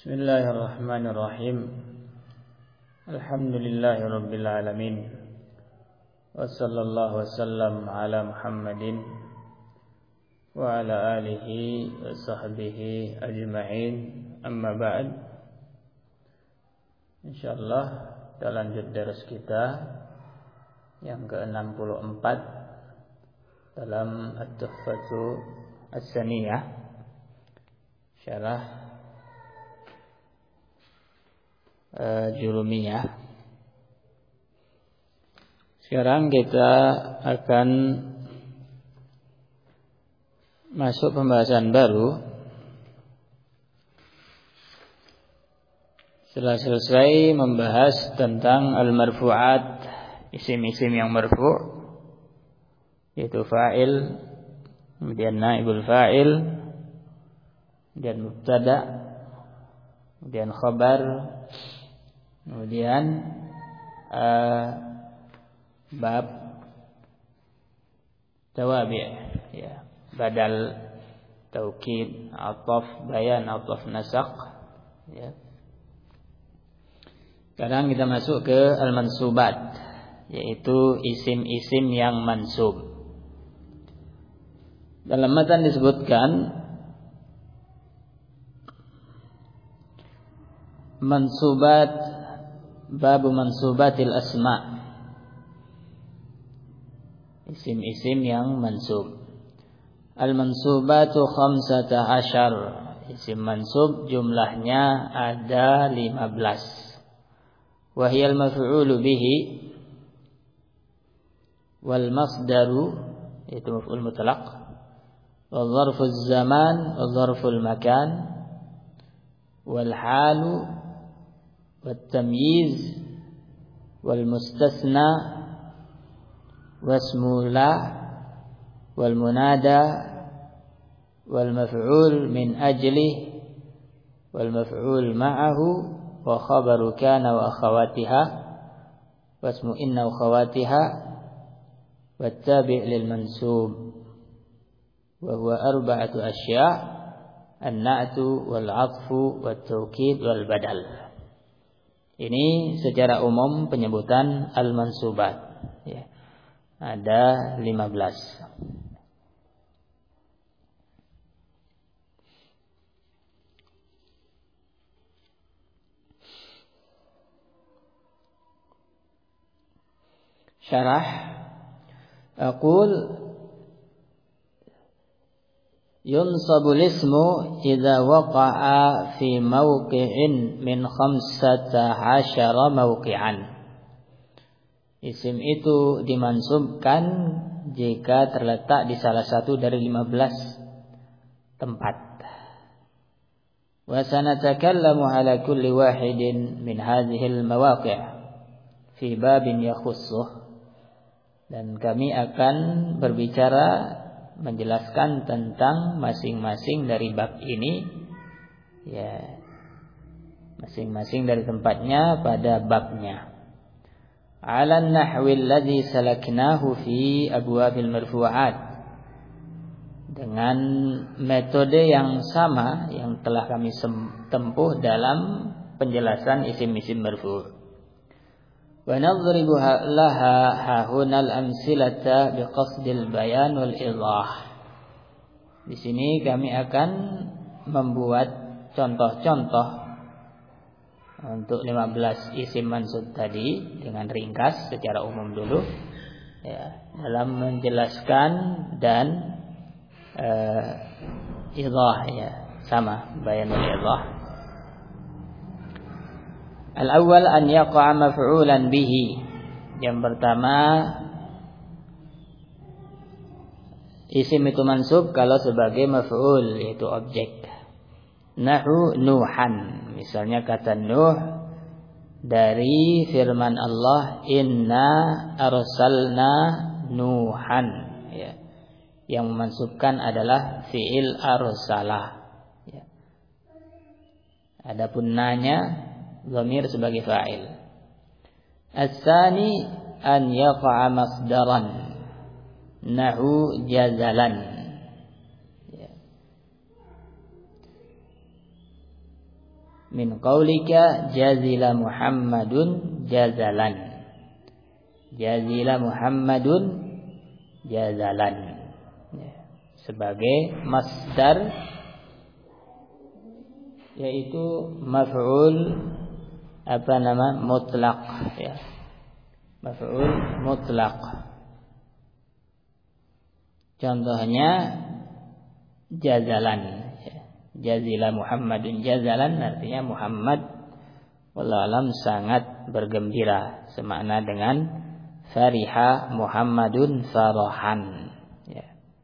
Bismillahirrahmanirrahim. Alhamdulillahirabbil alamin. Wassallallahu wasallam ala Muhammadin wa ala alihi wa sahbihi ajma'in. Amma ba'd. Insyaallah kita lanjut dars kita yang ke-64 dalam At-Tuhfatu As-Saniyah, syarah Jurumiyah. Sekarang kita akan masuk pembahasan baru. Setelah selesai membahas tentang al-marfu'at, isim-isim yang marfu', yaitu fa'il, kemudian naibul fa'il, kemudian mubtada', kemudian khabar, kemudian bab tawabi', ya, badal, taukid, ataf, bayan, ataf, nasakh, ya. Sekarang kita masuk ke al-mansubat, yaitu isim-isim yang mansub. Dalam matan disebutkan mansubat, babu mansubatil asma', isim-isim yang mansub. Al-mansubatu 15, isim mansub jumlahnya ada 15. Wa hiya al-maf'ulu bihi wal masdaru, yaitu maf'ul mutlaq, wa dzarfuz zaman wa dzarful makan, wal halu والتمييز والمستثنى واسم لا والمنادى والمفعول من أجله والمفعول معه وخبر كان وأخواتها واسم إن وأخواتها والتابع للمنسوب وهو 4 أشياء: النعت والعطف والتوكيد والبدل. Ini secara umum penyebutan al-mansubat, ya. Ada 15. Syarah aqul yunsabul ismu idza waqa'a fi mawqi'in min 15 mawqi'an. Isim itu dimansubkan jika terletak di salah satu dari 15 tempat. Wa sanatakallamu ala kulli wahidin min hadhil mawaqi' fi babin yakhussuh. Dan kami akan berbicara, menjelaskan tentang masing-masing dari bab ini, ya, masing-masing dari tempatnya pada babnya. Ala nahwi alladhi salaknahu fi abwabil marfu'at, dengan metode yang sama yang telah kami tempuh dalam penjelasan isim-isim marfu'. Wa nadribu laha hahunal amsilata biqasdil bayan wal idah. Di sini kami akan membuat contoh-contoh untuk 15 isim mansub tadi dengan ringkas secara umum dulu, ya, dalam menjelaskan dan idah, ya, sama, bayan wal idah. Al-awwal an yaqa'a maf'ulan bihi. Yang pertama, isim itu mansub kalau sebagai maf'ul, yaitu objek. Nahu Nuhan, misalnya kata Nuh dari firman Allah, inna arsalna Nuhan, ya. Yang memansubkan adalah fi'il arsalah, ya. Adapun nanya, dhamir sebagai fa'il. As-tsani an yaqa'a masdaran nahu jazalan, ya. min qaulika jazila Muhammadun jazalan. Jazila Muhammadun jazalan, sebagai masdar, yaitu maf'ul mutlaq, ya. Maf'ul mutlaq. Contohnya jazalan, ya. Jazila Muhammadun jazalan artinya Muhammad wallahu alam sangat bergembira, semakna dengan fariha Muhammadun farahan, ya.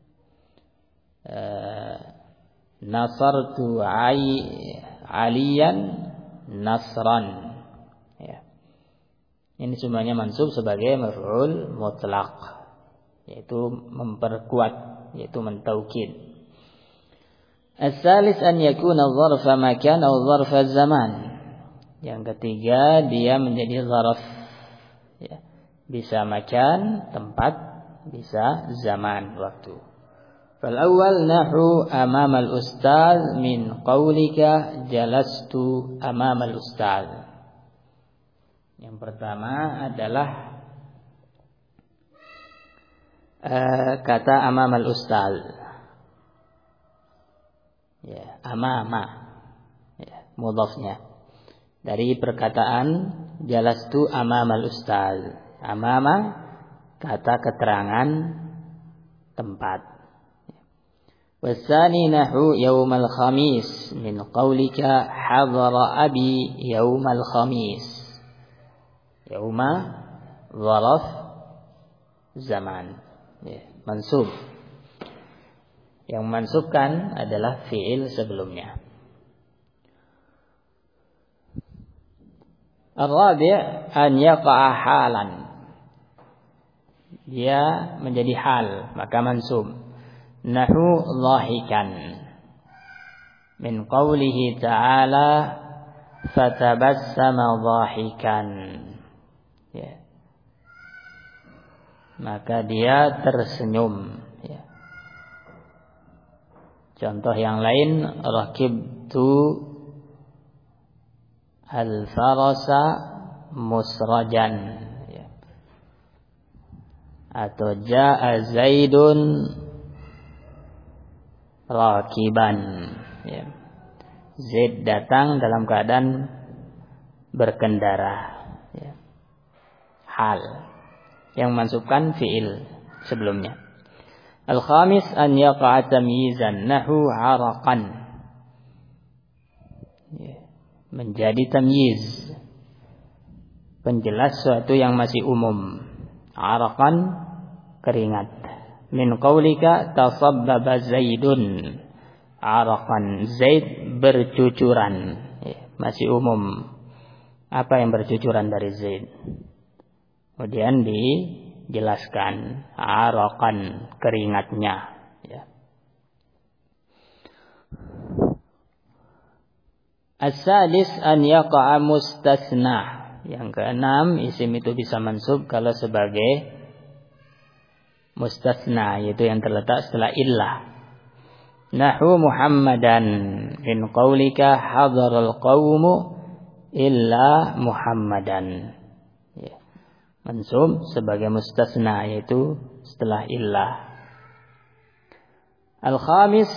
Nasartu aliyan nasran, ya. Ini semuanya mansub sebagai maf'ul mutlaq, yaitu memperkuat, yaitu mentaukid. As-salis an yakuna dzarfa makan atau dzarfa zaman. Yang ketiga, dia menjadi dzarf, ya. Bisa makan tempat, bisa zaman waktu. Fal awwal nahu amam al ustaz min qaulika jalastu amam al ustaz. Yang pertama adalah kata amam al ustaz. Ya, amama, ya, mudhafnya dari perkataan jalastu amamal ustaz. Amama kata keterangan tempat. Wasani nahu yaumal khamis min qaulika hadara abi yaumal khamis. Yauma zaraf zaman, ya, mansub. Yang mansubkan adalah fi'il sebelumnya. Ar-rabi' an yaqa'a halan. Dia menjadi hal, maka mansub. Nahu dhahikan. Min qawlihi ta'ala fatabassama dhahikan. Ya. Maka dia tersenyum, ya. Contoh yang lain, rakibtu al-farasa musrajan, ya. Atau ja'a zaidun rakiban, ya. Zaid datang dalam keadaan berkendara, ya. Hal yang mansubkan fi'il sebelumnya. Al-khamis an yaqa'a tamyizan nahu 'araqan, ya. Menjadi tamyiz, penjelas suatu yang masih umum. 'Araqan keringat. Min qaulika tasabbaba zaidun 'araqan, Zaid bercucuran, ya. Masih umum. Apa yang bercucuran dari Zaid? Kemudian dijelaskan 'araqan keringatnya, ya. As-sadis an yaqa'a mustasna. Yang keenam, isim itu bisa mansub kalau sebagai mustasna, yaitu yang terletak setelah illah. Nahu Muhammadan min qaulika hadaral qaumu illa Muhammadan, ya. Mansub sebagai mustasna, yaitu setelah illah. Al-khamis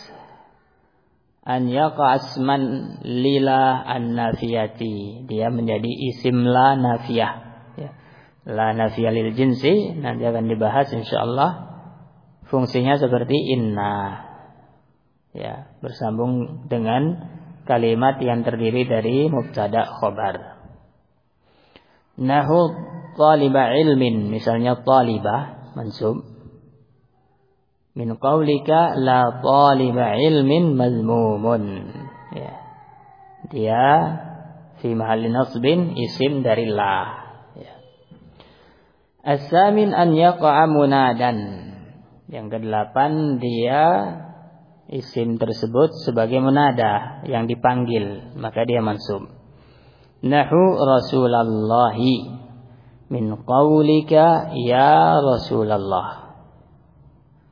an yaqa asman lila an-nafiyati. Dia menjadi isim la nafiyah, ya. La nafiyah lil jinsi nanti akan dibahas insyaallah. Fungsinya seperti inna, ya, bersambung dengan kalimat yang terdiri dari mubtada khobar. Nahu taliba ilmin, misalnya talibah mansub. Min qaulika la taliba ilmin mazmumun, ya. Dia fi mahalli nasbin isim dari la, ya. As-samin an yaqa'a munadan. Yang kedelapan, dia isim tersebut sebagai munada, yang dipanggil, maka dia mansub. Nahu Rasulallahi min qaulika ya Rasulullah,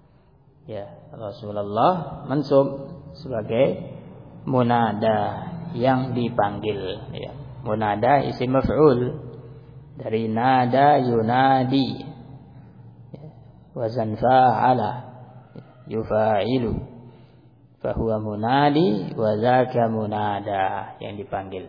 ya. Rasulullah mansub sebagai munada, yang dipanggil, ya. Munada isim maf'ul dari nada yunadi, wazan fa'ala yufa'ilu, fahuwa munadi wa dzaka munada, yang dipanggil.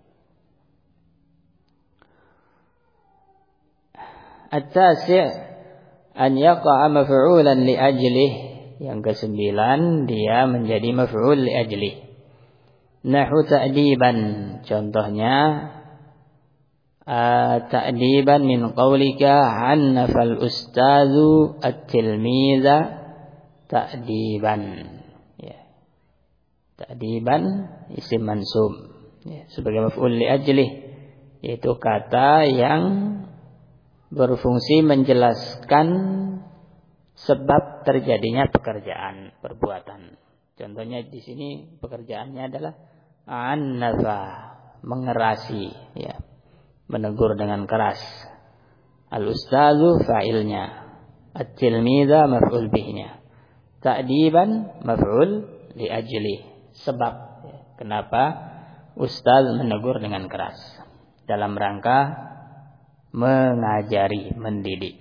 At-tasi' an yaqa'a maf'ulan li ajlih, yang ke-9 dia menjadi maf'ul li ajlih. Nahu ta'diban, contohnya ta'diban min qawlika hannafal ustazu at-tilmiza ta'diban, ya. Ta'diban isim mansub, ya, sebagai maf'ul li ajlih, yaitu kata yang berfungsi menjelaskan sebab terjadinya pekerjaan, perbuatan. Contohnya di sini pekerjaannya adalah annafa, mengerasi, ya, menegur dengan keras. Al-ustazu fa'ilnya, at-tilmiza maf'ul bihnya, ta'diban maf'ul li ajli, sebab, ya, kenapa ustaz menegur dengan keras, dalam rangka mengajari, mendidik.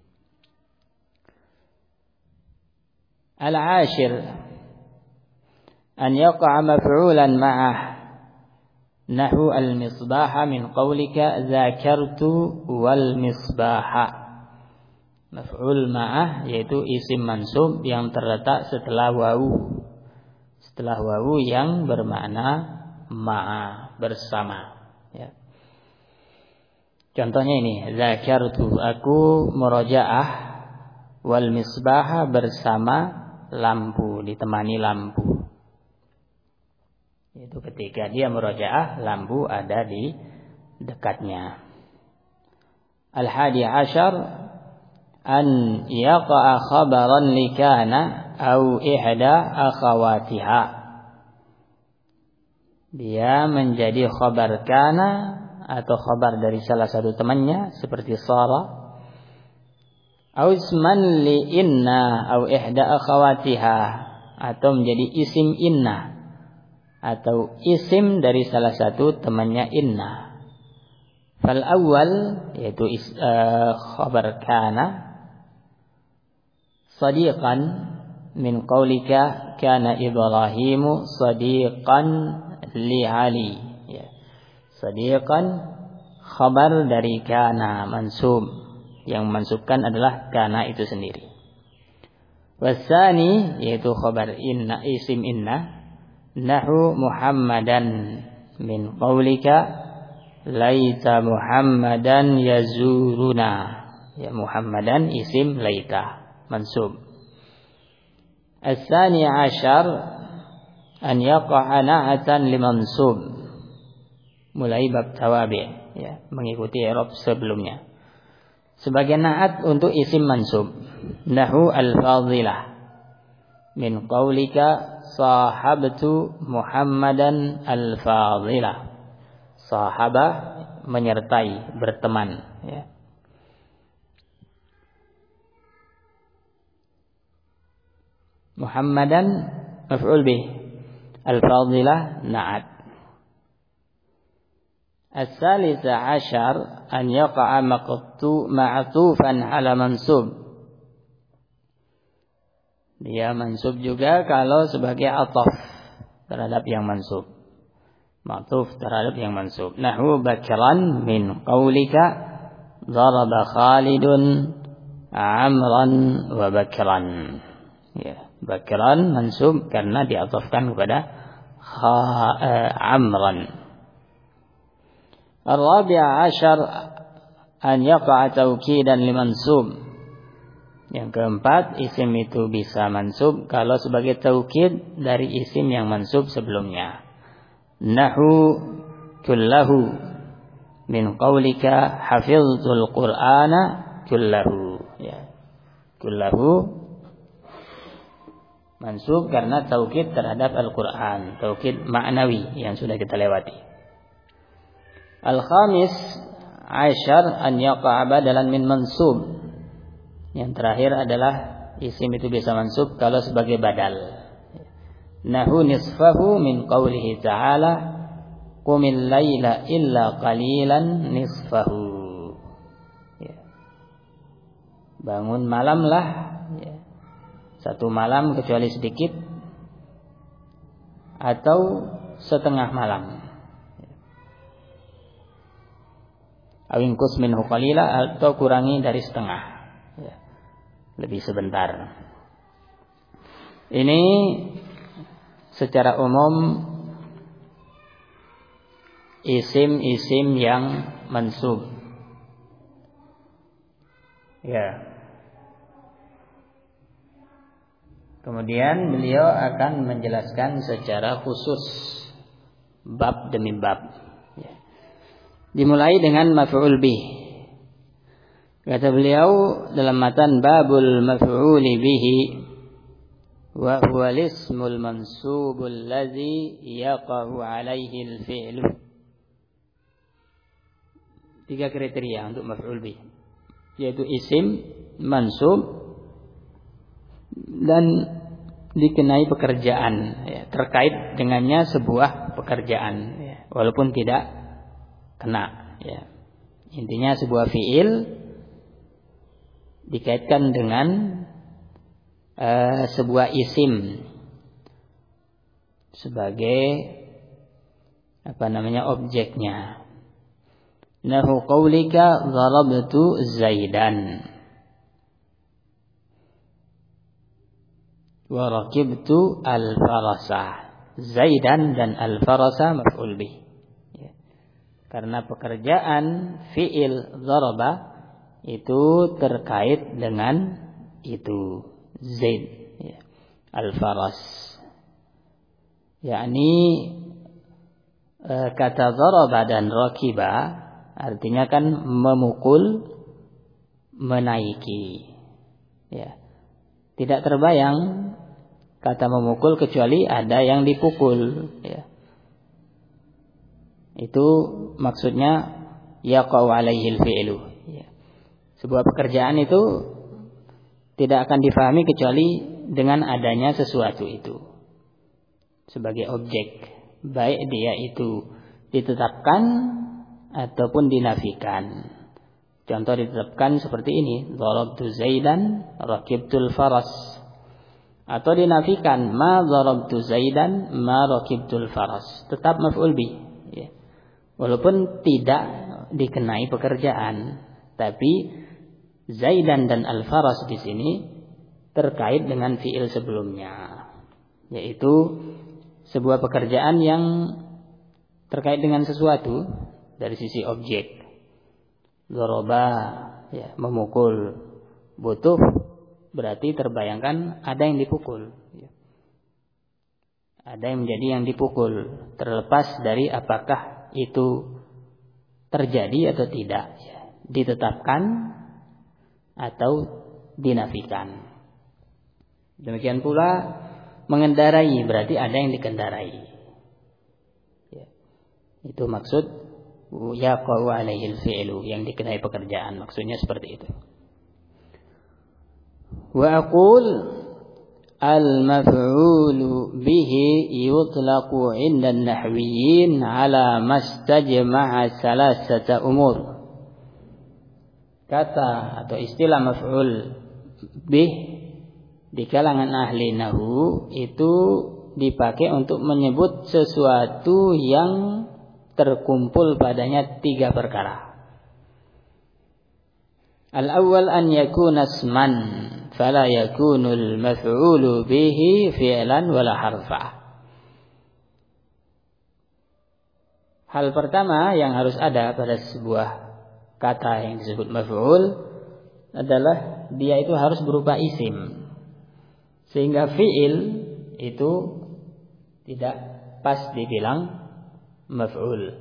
Al-ashir an yaqa'a maf'ulan ma'ah, nahu al-misbaha min qawlika dzakartu wal misbaha. Maf'ul ma'ah yaitu isim mansub yang terletak setelah wawu. Setelah wawu yang bermakna ma'a, bersama, ya. Contohnya ini, dzakartu, aku murojaah, wal misbaha, bersama lampu, ditemani lampu. Itu ketika dia murojaah, lampu ada di dekatnya. Al-hadi asyar an yaqa'a khabaran likana au ihda akhawatiha. Dia menjadi khabar kana atau khabar dari salah satu temannya seperti Sara, au isman li inna au ihda akhawatiha, atau menjadi isim inna atau isim dari salah satu temannya inna. Fal awal yaitu khabar kana, sadiqan min qaulika kana Ibrahimu sadiqan li Ali, ya. Sadiqan khabar dari kana mansub, yang mansubkan adalah kana itu sendiri. Wasani yaitu khabar inna, isim inna, nahu Muhammadan min qaulika laita Muhammadan yazuruna, ya, Muhammadan isim laita mansub. As-sani asyar an yaqa'a na'atan limansub, mulai bab tawabi', ya, mengikuti i'rab sebelumnya, sebagai na'at untuk isim mansub. Nahu al-fadilah min qaulika sahabtu Muhammadan al-fadilah. Sahabah menyertai, berteman, ya. Muhammadan maf'ul bih, al-fadilah na'at. As-salisa asyar an yaqa'a ma'tufan ala mansub. Dia mansub juga kalau sebagai ataf terhadap yang mansub, ma'tuf terhadap yang mansub. Nahu bakran min qaulika daraba Khalidun Amran wa bakran, ya, bakran mansub karena diatafkan kepada Amran. Ar-rabi'a asyar an yaqa'a tawkidan limansub. Yang keempat, isim itu bisa mansub kalau sebagai taukid dari isim yang mansub sebelumnya. Nahu kullahu min qaulika hafizul qur'ana kullahu, ya. Kullahu mansub karena taukid terhadap Al-Qur'an, taukid ma'nawi yang sudah kita lewati. Al-khamis asyar an yaqa'a badalan min mansub. Yang terakhir adalah isim itu bisa mansub kalau sebagai badal. Nahu nisfahu min qawlihi ta'ala qumil laila illa qalilan nisfahu. Ya. Bangun malamlah, ya. Satu malam kecuali sedikit, atau setengah malam. Awingkus minhu qalila, atau kurangi dari setengah, ya. Lebih sebentar. Ini secara umum isim-isim yang mansub. Ya. Kemudian beliau akan menjelaskan secara khusus bab demi bab. Ya. Dimulai dengan maf'ul bih. Kata beliau dalam matan babul maf'uli bihi wa huwa al-ismul mansubul ladzi yaqa'u 'alaihi al-fi'lu. 3 kriteria untuk maf'ul bih, yaitu isim mansub dan dikenai pekerjaan, ya, terkait dengannya sebuah pekerjaan, ya, walaupun tidak kena, ya. Intinya sebuah fi'il dikaitkan dengan sebuah isim sebagai objeknya. Nahu qaulika darabtu Zaidan wa rakibtu al-farasa. Zaidan dan al-farasa maf'ul bih. Ya. Karena pekerjaan fi'il daraba itu terkait dengan itu Zaid, ya. Al-faras, yakni kata daraba dan rakiba artinya kan memukul, menaiki, ya. Tidak terbayang kata memukul kecuali ada yang dipukul, ya. Itu maksudnya yaqa'u 'alaihi al-fi'lu, ya. Sebuah pekerjaan itu tidak akan difahami kecuali dengan adanya sesuatu itu sebagai objek, baik dia itu ditetapkan ataupun dinafikan. Contoh ditetapkan seperti ini, darabtu Zaidan, rakibtul faras. Atau dinafikan, ma darabtu Zaidan, ma rakibtul faras. Tetap maf'ul bih, ya. Walaupun tidak dikenai pekerjaan, tapi Zaidan dan al-faras di sini terkait dengan fi'il sebelumnya, yaitu sebuah pekerjaan yang terkait dengan sesuatu dari sisi objek. Daraba, ya, memukul. Butuh berarti terbayangkan ada yang dipukul, ya. Ada yang menjadi yang dipukul, terlepas dari apakah itu terjadi atau tidak, ya. Ditetapkan atau dinafikan. Demikian pula mengendarai, berarti ada yang dikendarai, ya. Itu maksud yaqa'u 'alaihi al-fi'lu, yang dikenai pekerjaan, maksudnya seperti itu. Wa aqul al-maf'ulu bihi yutlaqu 'inda an-nahwiyyin 'ala mastajma'a salasata umur. Kata atau istilah maf'ul bih di kalangan ahli nahwu itu dipakai untuk menyebut sesuatu yang terkumpul padanya 3 perkara. Al-awwal an yakuna isman fala yakunu al-maf'ulu bihi fi'lan wala harfa. Hal pertama yang harus ada pada sebuah kata yang disebut maf'ul adalah dia itu harus berupa isim, sehingga fi'il itu tidak pas dibilang maf'ul.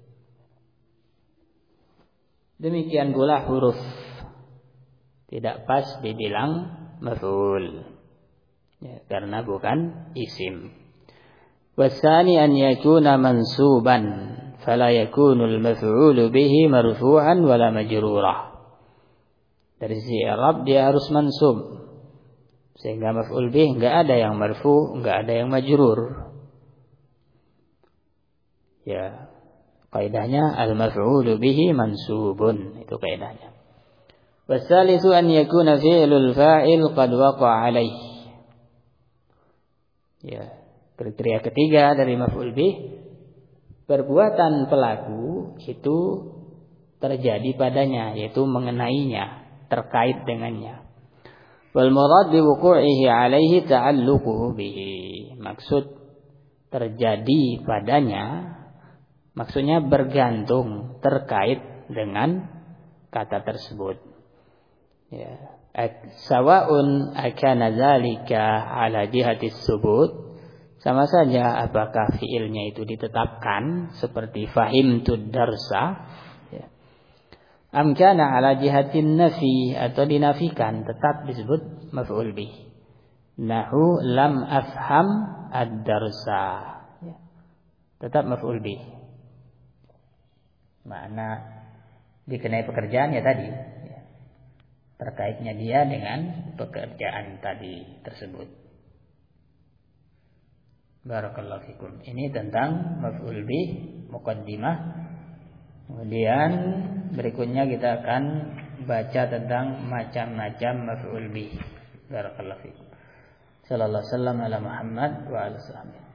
Demikian pula huruf tidak pas dibilang maf'ul, ya, karena bukan isim. Wasani an yakuna mansuban fala yakunul maf'ulu bihi marfu'an wala majrurah. Dari sisi i'rab dia harus mansub, sehingga maf'ul bih enggak ada yang marfu', enggak ada yang majrur. Ya, Kaidahnya al-maf'ulu bihi mansubun, itu kaidahnya. Wasalisu an yakuna fi'lul fa'il qad waqa'a alaih. Ya, kriteria ketiga dari maf'ul bih, perbuatan pelaku itu terjadi padanya, yaitu mengenainya, terkait dengannya. Wal murad bi wuqu'ihi alaihi ta'alluquhu bihi. Maksud terjadi padanya, maksudnya bergantung, terkait dengan kata tersebut. Ya, sawa'un akana dzalika ala jihati subut, sama saja apakah fiilnya itu ditetapkan seperti fahimtud darsa, ya. Am kana ala jihatin nafi, atau dinafikan, tetap disebut maf'ul bih. Nahu lam afham ad-darsa, ya. Tetap maf'ul bih. Makna dikenai pekerjaan ya tadi, ya. Terkaitnya dia dengan pekerjaan tadi tersebut. Barakallahu fikum. Ini tentang maf'ul bih, muqaddimah. Kemudian berikutnya kita akan baca tentang macam-macam maf'ul bih. Barakallahu fikum. Sallallahu alaihi wasallam ala Muhammad wa ala sahbihi.